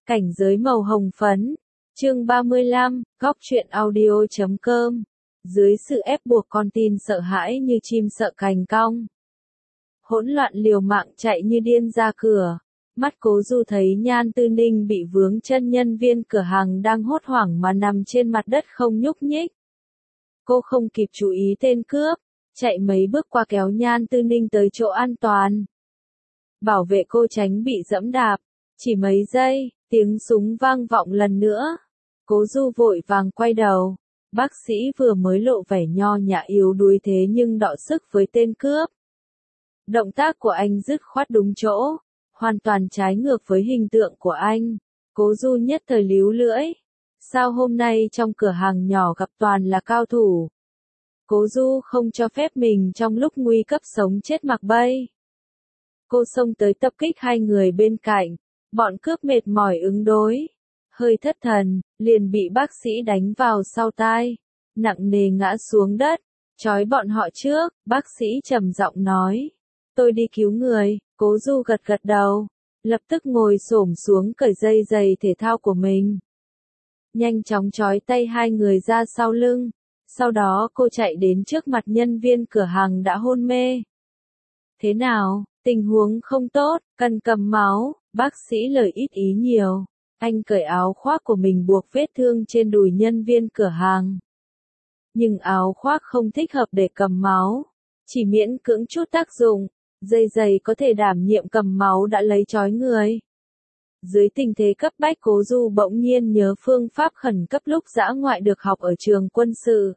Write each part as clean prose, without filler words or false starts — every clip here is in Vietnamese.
Cảnh giới màu hồng phấn. Chương 35, góc truyện audio.com. Dưới sự ép buộc con tin sợ hãi như chim sợ cành cong. Hỗn loạn liều mạng chạy như điên ra cửa. Mắt Cố Du thấy Nhan Tư Ninh bị vướng chân nhân viên cửa hàng đang hốt hoảng mà nằm trên mặt đất không nhúc nhích. Cô không kịp chú ý tên cướp, chạy mấy bước qua kéo Nhan Tư Ninh tới chỗ an toàn. Bảo vệ cô tránh bị dẫm đạp. Chỉ mấy giây, tiếng súng vang vọng lần nữa. Cố Du vội vàng quay đầu. Bác sĩ vừa mới lộ vẻ nho nhã yếu đuối thế nhưng đọ sức với tên cướp. Động tác của anh dứt khoát đúng chỗ, hoàn toàn trái ngược với hình tượng của anh. Cố Du nhất thời líu lưỡi. Sao hôm nay trong cửa hàng nhỏ gặp toàn là cao thủ? Cố Du không cho phép mình trong lúc nguy cấp sống chết mặc bay. Cô xông tới tập kích hai người bên cạnh. Bọn cướp mệt mỏi ứng đối. Hơi thất thần, liền bị bác sĩ đánh vào sau tai. Nặng nề ngã xuống đất. Trói bọn họ trước, bác sĩ trầm giọng nói. Tôi đi cứu người. Cố Du gật gật đầu. Lập tức ngồi xổm xuống cởi dây giày thể thao của mình. Nhanh chóng trói tay hai người ra sau lưng. Sau đó cô chạy đến trước mặt nhân viên cửa hàng đã hôn mê. Thế nào, tình huống không tốt, cần cầm máu, bác sĩ lời ít ý nhiều. Anh cởi áo khoác của mình buộc vết thương trên đùi nhân viên cửa hàng. Nhưng áo khoác không thích hợp để cầm máu, chỉ miễn cưỡng chút tác dụng. Dây giày có thể đảm nhiệm cầm máu đã lấy trói người. Dưới tình thế cấp bách Cố Du bỗng nhiên nhớ phương pháp khẩn cấp lúc dã ngoại được học ở trường quân sự.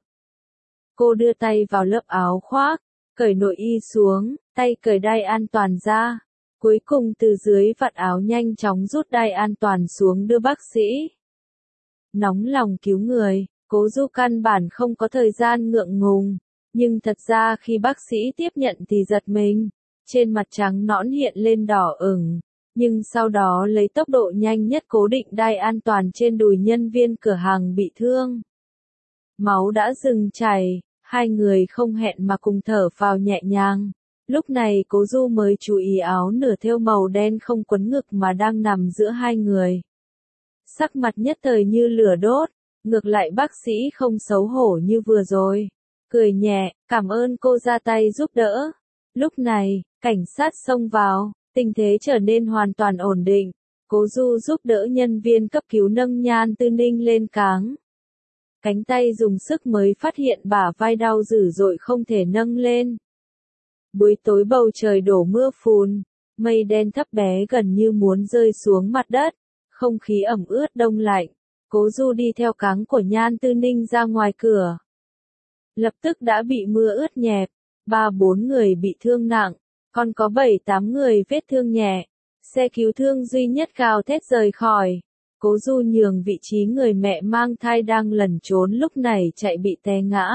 Cô đưa tay vào lớp áo khoác, cởi nội y xuống, tay cởi đai an toàn ra. Cuối cùng từ dưới vạt áo nhanh chóng rút đai an toàn xuống đưa bác sĩ. Nóng lòng cứu người, Cố Du căn bản không có thời gian ngượng ngùng. Nhưng thật ra khi bác sĩ tiếp nhận thì giật mình. Trên mặt trắng nõn hiện lên đỏ ửng. Nhưng sau đó lấy tốc độ nhanh nhất cố định đai an toàn trên đùi nhân viên cửa hàng bị thương. Máu đã dừng chảy, hai người không hẹn mà cùng thở phào nhẹ nhàng. Lúc này Cố Du mới chú ý áo nửa thêu màu đen không quấn ngực mà đang nằm giữa hai người. Sắc mặt nhất thời như lửa đốt, ngược lại bác sĩ không xấu hổ như vừa rồi. Cười nhẹ, cảm ơn cô ra tay giúp đỡ. Lúc này, cảnh sát xông vào, tình thế trở nên hoàn toàn ổn định. Cố Du giúp đỡ nhân viên cấp cứu nâng Nhan Tư Ninh lên cáng. Cánh tay dùng sức mới phát hiện bả vai đau dữ dội không thể nâng lên. Buổi tối bầu trời đổ mưa phùn, mây đen thấp bé gần như muốn rơi xuống mặt đất, không khí ẩm ướt đông lạnh. Cố Du đi theo cáng của Nhan Tư Ninh ra ngoài cửa. Lập tức đã bị mưa ướt nhẹp, 3-4 người bị thương nặng, còn có 7-8 người vết thương nhẹ. Xe cứu thương duy nhất gào thét rời khỏi. Cố Du nhường vị trí người mẹ mang thai đang lẩn trốn lúc này chạy bị té ngã.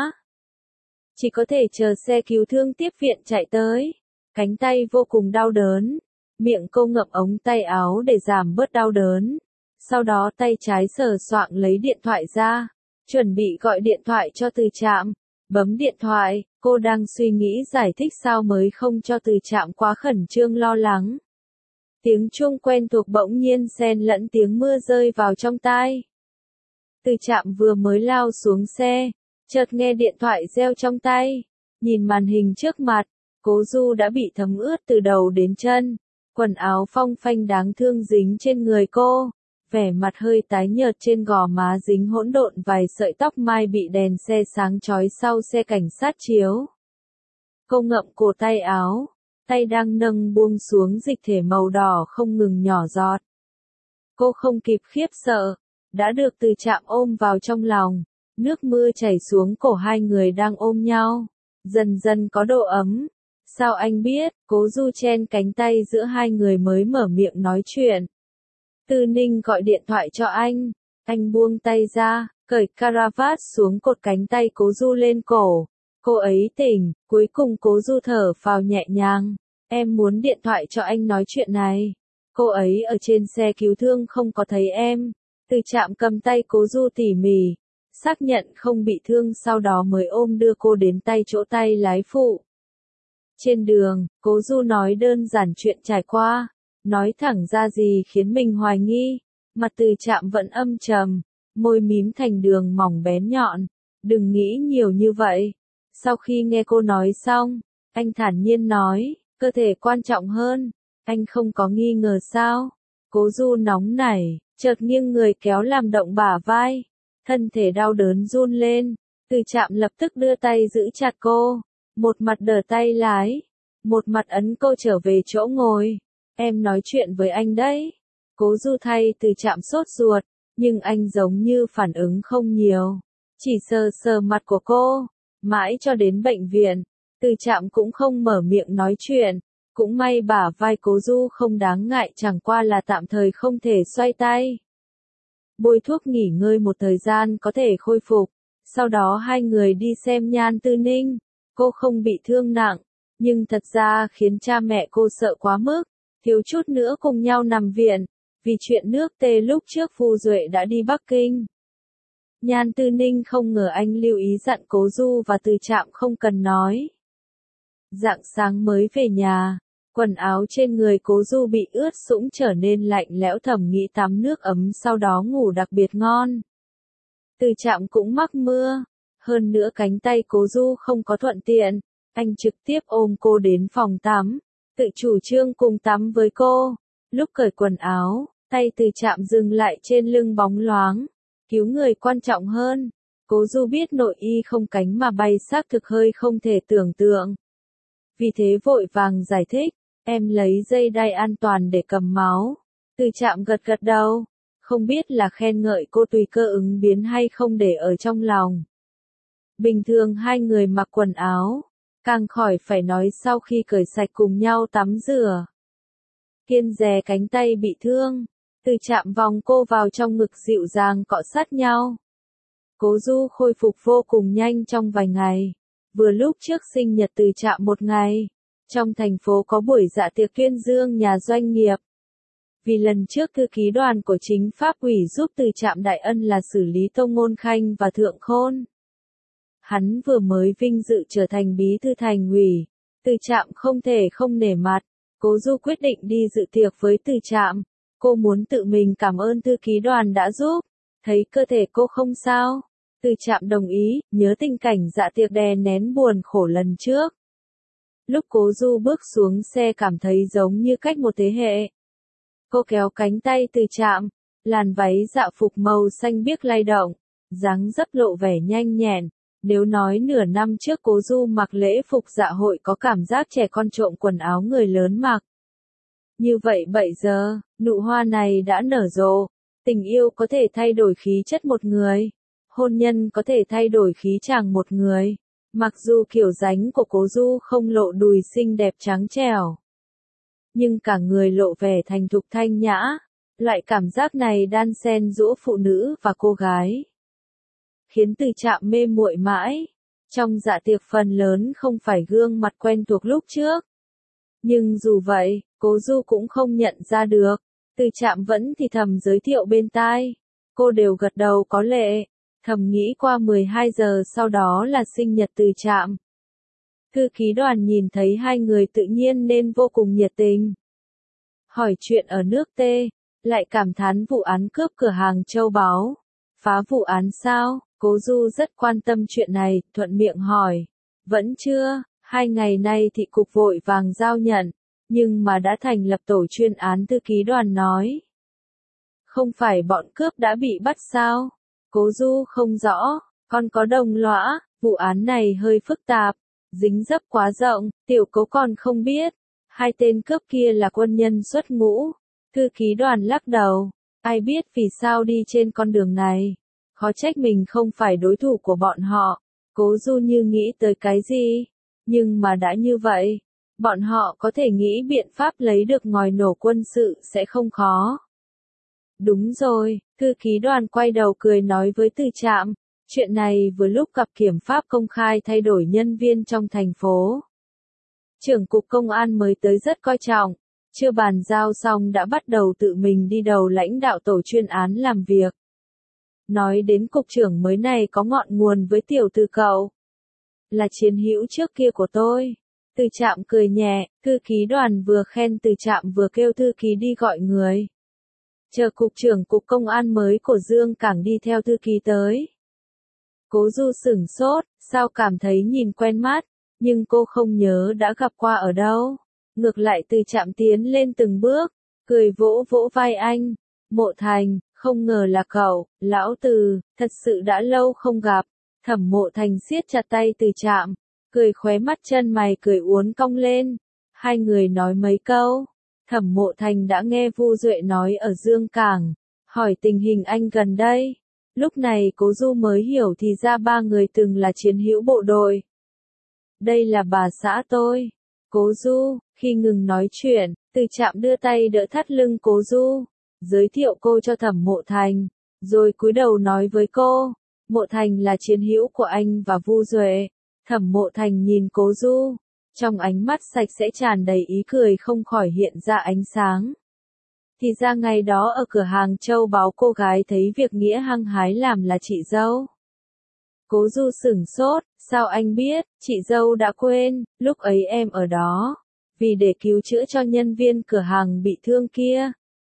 Chỉ có thể chờ xe cứu thương tiếp viện chạy tới. Cánh tay vô cùng đau đớn. Miệng cô ngậm ống tay áo để giảm bớt đau đớn. Sau đó tay trái sờ soạng lấy điện thoại ra. Chuẩn bị gọi điện thoại cho Từ Trạm. Bấm điện thoại, cô đang suy nghĩ giải thích sao mới không cho Từ Trạm quá khẩn trương lo lắng. Tiếng chuông quen thuộc bỗng nhiên xen lẫn tiếng mưa rơi vào trong tai. Từ Trạm vừa mới lao xuống xe, chợt nghe điện thoại reo trong tay. Nhìn màn hình trước mặt, Cố Du đã bị thấm ướt từ đầu đến chân. Quần áo phong phanh đáng thương dính trên người cô. Vẻ mặt hơi tái nhợt trên gò má dính hỗn độn vài sợi tóc mai bị đèn xe sáng chói sau xe cảnh sát chiếu. Cô ngậm cổ tay áo, tay đang nâng buông xuống dịch thể màu đỏ không ngừng nhỏ giọt. Cô không kịp khiếp sợ, đã được Từ Trạm ôm vào trong lòng, nước mưa chảy xuống cổ hai người đang ôm nhau, dần dần có độ ấm. Sao anh biết? Cố Du chen cánh tay giữa hai người mới mở miệng nói chuyện. Tư Ninh gọi điện thoại cho anh buông tay ra, cởi caravat xuống cột cánh tay Cố Du lên cổ. Cô ấy tỉnh, cuối cùng Cố Du thở phào nhẹ nhàng. Em muốn điện thoại cho anh nói chuyện này. Cô ấy ở trên xe cứu thương không có thấy em. Từ Trạm cầm tay Cố Du tỉ mỉ, xác nhận không bị thương sau đó mới ôm đưa cô đến chỗ tay lái phụ. Trên đường, Cố Du nói đơn giản chuyện trải qua. Nói thẳng ra gì khiến mình hoài nghi. Mặt Từ Trạm vẫn âm trầm, môi mím thành đường mỏng bén nhọn. Đừng nghĩ nhiều như vậy. Sau khi nghe cô nói xong, anh thản nhiên nói, cơ thể quan trọng hơn. Anh không có nghi ngờ sao? Cố Du nóng nảy, chợt nghiêng người kéo làm động bả vai. Thân thể đau đớn run lên. Từ Trạm lập tức đưa tay giữ chặt cô. Một mặt đỡ tay lái. Một mặt ấn cô trở về chỗ ngồi. Em nói chuyện với anh đấy. Cố Du thay Từ Trạm sốt ruột. Nhưng anh giống như phản ứng không nhiều. Chỉ sờ sờ mặt của cô. Mãi cho đến bệnh viện. Từ Trạm cũng không mở miệng nói chuyện. Cũng may bả vai Cố Du không đáng ngại, chẳng qua là tạm thời không thể xoay tay. Bôi thuốc nghỉ ngơi một thời gian có thể khôi phục. Sau đó hai người đi xem Nhan Tư Ninh. Cô không bị thương nặng, nhưng thật ra khiến cha mẹ cô sợ quá mức, thiếu chút nữa cùng nhau nằm viện. Vì chuyện nước tê lúc trước Phu Duệ đã đi Bắc Kinh. Nhan Tư Ninh không ngờ anh lưu ý dặn Cố Du và Từ Trạm không cần nói. Rạng sáng mới về nhà, quần áo trên người Cố Du bị ướt sũng trở nên lạnh lẽo, thầm nghĩ tắm nước ấm sau đó ngủ đặc biệt ngon. Từ Trạm cũng mắc mưa, hơn nữa cánh tay Cố Du không có thuận tiện, anh trực tiếp ôm cô đến phòng tắm, tự chủ trương cùng tắm với cô. Lúc cởi quần áo, tay Từ Trạm dừng lại trên lưng bóng loáng. Cứu người quan trọng hơn. Cố Du biết nội y không cánh mà bay xác thực hơi không thể tưởng tượng. Vì thế vội vàng giải thích, em lấy dây đai an toàn để cầm máu. Từ Trạm gật gật đầu, không biết là khen ngợi cô tùy cơ ứng biến hay không để ở trong lòng. Bình thường hai người mặc quần áo, càng khỏi phải nói sau khi cởi sạch cùng nhau tắm rửa. Kiên dè cánh tay bị thương. Từ Trạm vòng cô vào trong ngực dịu dàng cọ sát nhau. Cố Du khôi phục vô cùng nhanh trong vài ngày. Vừa lúc trước sinh nhật Từ Trạm một ngày, trong thành phố có buổi dạ tiệc tuyên dương nhà doanh nghiệp. Vì lần trước thư ký đoàn của chính pháp ủy giúp Từ Trạm đại ân là xử lý Tông Ngôn Khanh và Thượng Khôn. Hắn vừa mới vinh dự trở thành bí thư thành ủy, Từ Trạm không thể không nể mặt. Cố Du quyết định đi dự tiệc với Từ Trạm. Cô muốn tự mình cảm ơn thư ký đoàn đã giúp. Thấy cơ thể cô không sao, Từ Trạm đồng ý, nhớ tình cảnh dạ tiệc đè nén buồn khổ lần trước. Lúc Cố Du bước xuống xe cảm thấy giống như cách một thế hệ. Cô kéo cánh tay Từ Trạm, làn váy dạ phục màu xanh biếc lay động, dáng dấp lộ vẻ nhanh nhẹn. Nếu nói nửa năm trước Cố Du mặc lễ phục dạ hội có cảm giác trẻ con trộm quần áo người lớn mặc. Như vậy bây giờ, nụ hoa này đã nở rộ. Tình yêu có thể thay đổi khí chất một người. Hôn nhân có thể thay đổi khí chàng một người. Mặc dù kiểu dáng của Cố Du không lộ đùi xinh đẹp trắng trẻo, nhưng cả người lộ vẻ thành thục thanh nhã. Loại cảm giác này đan xen giữa phụ nữ và cô gái, khiến Từ Trạm mê muội mãi. Trong dạ tiệc phần lớn không phải gương mặt quen thuộc lúc trước. Nhưng dù vậy, Cố Du cũng không nhận ra được. Từ Trạm vẫn thì thầm giới thiệu bên tai. Cô đều gật đầu có lệ. Thầm nghĩ qua 12 giờ sau đó là sinh nhật Từ Trạm. Thư ký đoàn nhìn thấy hai người tự nhiên nên vô cùng nhiệt tình. Hỏi chuyện ở nước T, lại cảm thán vụ án cướp cửa hàng châu báu. Phá vụ án sao? Cố Du rất quan tâm chuyện này, thuận miệng hỏi. Vẫn chưa, 2 ngày nay thị cục vội vàng giao nhận, nhưng mà đã thành lập tổ chuyên án, thư ký đoàn nói. Không phải bọn cướp đã bị bắt sao? Cố Du không rõ, con có đồng lõa, vụ án này hơi phức tạp, dính dấp quá rộng, tiểu Cố còn không biết. 2 tên cướp kia là quân nhân xuất ngũ. Thư ký đoàn lắc đầu, ai biết vì sao đi trên con đường này. Khó trách mình không phải đối thủ của bọn họ. Cố Du như nghĩ tới cái gì? Nhưng mà đã như vậy, bọn họ có thể nghĩ biện pháp lấy được ngòi nổ quân sự sẽ không khó. Đúng rồi, thư ký đoàn quay đầu cười nói với Từ Trạm. Chuyện này vừa lúc cục kiểm pháp công khai thay đổi nhân viên trong thành phố. Trưởng cục công an mới tới rất coi trọng. Chưa bàn giao xong đã bắt đầu tự mình đi đầu lãnh đạo tổ chuyên án làm việc. Nói đến cục trưởng mới này có ngọn nguồn với tiểu Từ cậu. Là chiến hữu trước kia của tôi. Từ Trạm cười nhẹ, thư ký đoàn vừa khen Từ Trạm vừa kêu thư ký đi gọi người. chờ cục trưởng cục công an mới của Dương Cảng đi theo thư ký tới. Cố Du sửng sốt, sao cảm thấy nhìn quen mắt, nhưng cô không nhớ đã gặp qua ở đâu. Ngược lại Từ Trạm tiến lên từng bước, cười vỗ vỗ vai anh. Mộ Thành, không ngờ là cậu, lão Từ, thật sự đã lâu không gặp. Thẩm Mộ Thành siết chặt tay Từ Trạm, cười khóe mắt chân mày cười uốn cong lên. Hai người nói mấy câu. Thẩm Mộ Thành đã nghe Vu Duệ nói ở Dương Cảng, hỏi tình hình anh gần đây. Lúc này Cố Du mới hiểu thì ra ba người từng là chiến hữu bộ đội. Đây là bà xã tôi. Cố Du, khi ngừng nói chuyện, Từ Trạm đưa tay đỡ thắt lưng Cố Du, giới thiệu cô cho Thẩm Mộ Thành, rồi cúi đầu nói với cô, Mộ Thành là chiến hữu của anh và Vu Duệ. Thẩm Mộ Thành nhìn Cố Du, trong ánh mắt sạch sẽ tràn đầy ý cười không khỏi hiện ra ánh sáng. Thì ra ngày đó ở cửa hàng châu báu cô gái thấy việc Nghĩa hăng hái làm là chị dâu. Cố Du sửng sốt, sao anh biết, chị dâu đã quên, lúc ấy em ở đó, vì để cứu chữa cho nhân viên cửa hàng bị thương kia.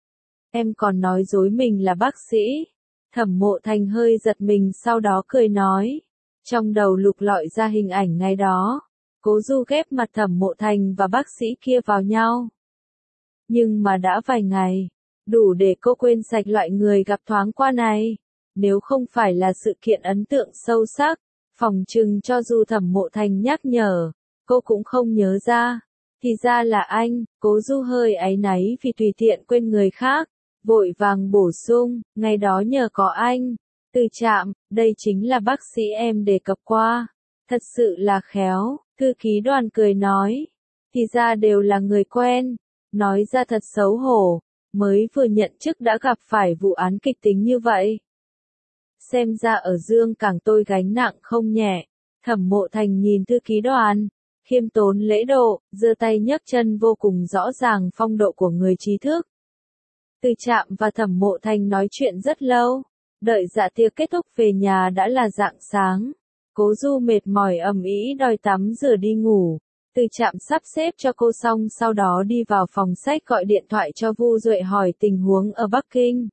Em còn nói dối mình là bác sĩ. Thẩm Mộ Thành hơi giật mình sau đó cười nói. Trong đầu lục lọi ra hình ảnh ngày đó, Cố Du ghép mặt Thẩm Mộ Thành và bác sĩ kia vào nhau. Nhưng mà đã vài ngày, đủ để cô quên sạch loại người gặp thoáng qua này. Nếu không phải là sự kiện ấn tượng sâu sắc, phỏng chừng cho dù Thẩm Mộ Thành nhắc nhở, cô cũng không nhớ ra. Thì ra là anh. Cố Du hơi áy náy vì tùy tiện quên người khác, vội vàng bổ sung, ngày đó nhờ có anh. Từ Trạm, đây chính là bác sĩ em đề cập qua. Thật sự là khéo. Thư ký Đoàn cười nói. Thì ra đều là người quen. Nói ra thật xấu hổ, mới vừa nhận chức đã gặp phải vụ án kịch tính như vậy. Xem ra ở Dương Cảng tôi gánh nặng không nhẹ. Thẩm Mộ Thành nhìn thư ký Đoàn, khiêm tốn lễ độ, giơ tay nhấc chân vô cùng rõ ràng phong độ của người trí thức. Từ Trạm và Thẩm Mộ Thành nói chuyện rất lâu, đợi dạ tiệc kết thúc về nhà đã là rạng sáng. Cố Du mệt mỏi ầm ĩ đòi tắm rửa đi ngủ. Từ Trạm sắp xếp cho cô xong sau đó đi vào phòng sách gọi điện thoại cho Vu Duệ hỏi tình huống ở Bắc Kinh.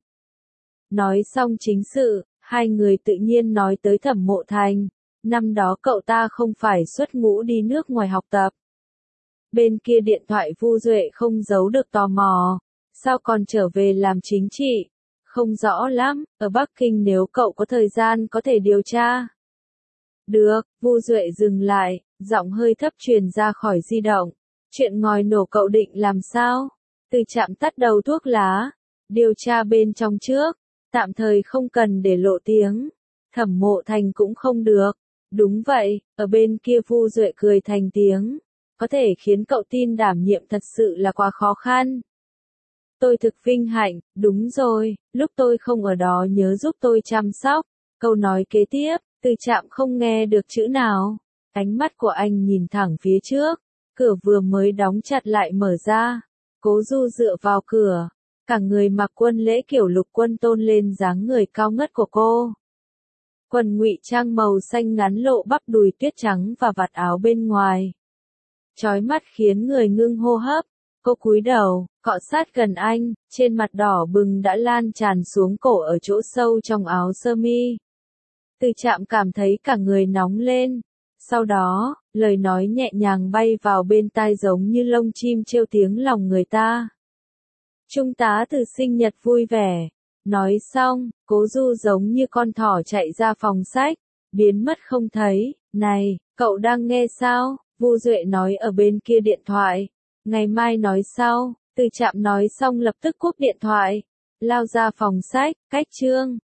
Nói xong chính sự, hai người tự nhiên nói tới Thẩm Mộ Thành. Năm đó cậu ta không phải xuất ngũ đi nước ngoài học tập. Bên kia điện thoại Vu Duệ không giấu được tò mò. Sao còn trở về làm chính trị? Không rõ lắm, ở Bắc Kinh nếu cậu có thời gian có thể điều tra. Được, Vu Duệ dừng lại, giọng hơi thấp truyền ra khỏi di động. Chuyện ngòi nổ cậu định làm sao? Từ Trạm tắt đầu thuốc lá. Điều tra bên trong trước, tạm thời không cần để lộ tiếng. Thẩm Mộ Thành cũng không được. Đúng vậy, ở bên kia Vu Duệ cười thành tiếng. Có thể khiến cậu tin đảm nhiệm thật sự là quá khó khăn. Tôi thực vinh hạnh, đúng rồi, lúc tôi không ở đó nhớ giúp tôi chăm sóc. Câu nói kế tiếp, Từ Trạm không nghe được chữ nào. Ánh mắt của anh nhìn thẳng phía trước, cửa vừa mới đóng chặt lại mở ra. Cố Du dựa vào cửa, cả người mặc quân lễ kiểu lục quân tôn lên dáng người cao ngất của cô. Quần ngụy trang màu xanh ngắn lộ bắp đùi tuyết trắng và vạt áo bên ngoài. Chói mắt khiến người ngưng hô hấp. Cô cúi đầu, cọ sát gần anh, trên mặt đỏ bừng đã lan tràn xuống cổ ở chỗ sâu trong áo sơ mi. Từ Trạm cảm thấy cả người nóng lên. Sau đó, lời nói nhẹ nhàng bay vào bên tai giống như lông chim trêu tiếng lòng người ta. Trung tá Từ sinh nhật vui vẻ. Nói xong, Cố Du giống như con thỏ chạy ra phòng sách, biến mất không thấy. Này, cậu đang nghe sao? Vu Duệ nói ở bên kia điện thoại. Ngày mai nói sau. Từ Trạm nói xong lập tức cúp điện thoại. Lao ra phòng sách, cách chương.